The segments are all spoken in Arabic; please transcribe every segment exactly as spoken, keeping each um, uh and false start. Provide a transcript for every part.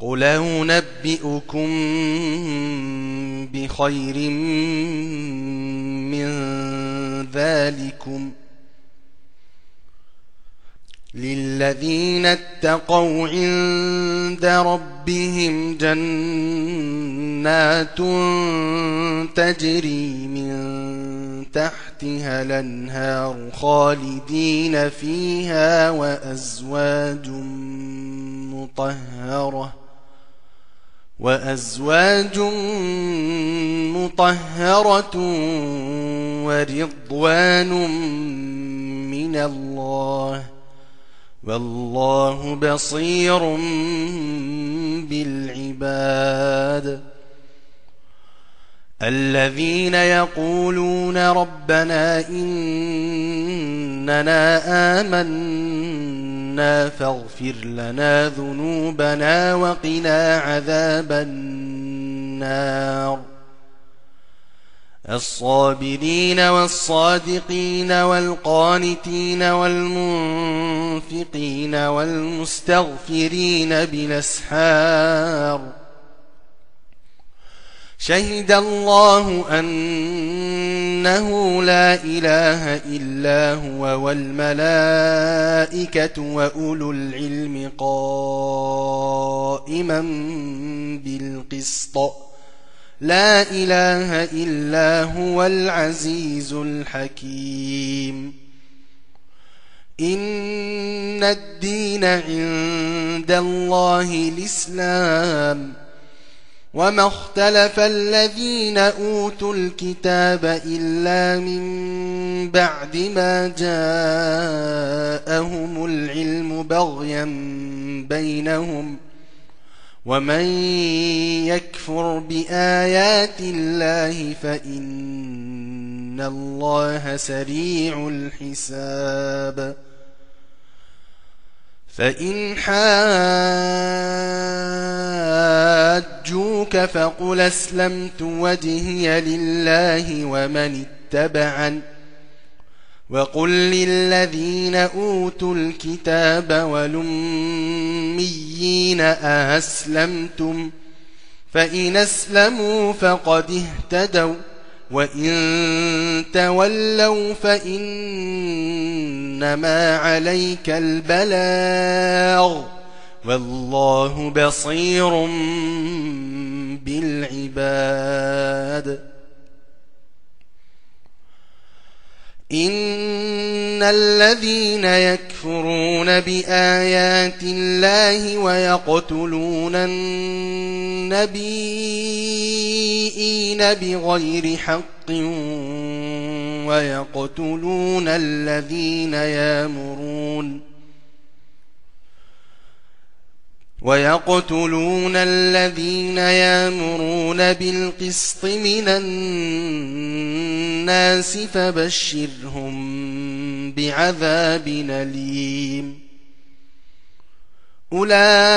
قل أنبئكم بخير من ذلكم للذين اتقوا عند ربهم جنات تجري من تحتها الأنهار خالدين فيها وأزواج مطهرة وأزواج مطهرة ورضوان من الله والله بصير بالعباد. الذين يقولون ربنا إننا آمنا فاغفر لنا ذنوبنا وقنا عذاب النار الصابرين والصادقين والقانتين والمنفقين والمستغفرين بالأسحار شهد الله أنه لا إله إلا هو والملائكة وأولو العلم قائما بالقسط لا إله إلا هو العزيز الحكيم. إن الدين عند الله الإسلام وما اختلف الذين أوتوا الكتاب إلا من بعد ما جاءهم العلم بغيا بينهم ومن يكفر بآيات الله فإن الله سريع الحساب. فإن حاجوك فقل أسلمت وجهي لله ومن اتبعني وقل للذين أوتوا الكتاب والأميين أأسلمتم فإن أسلموا فقد اهتدوا وإن تولوا فإنما عليك البلاغ والله بصير بالعباد. إن الذين يكفرون بآيات الله ويقتلون النبيين بغير حق ويقتلون الذين يأمرون ويقتلون الذين يأمرون بالقسط من الناس فبشرهم بعذاب أليم. أولئك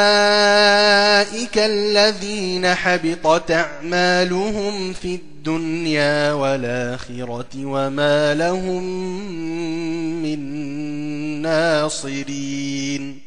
الذين حبطت أعمالهم في الدنيا والآخرة وما لهم من ناصرين.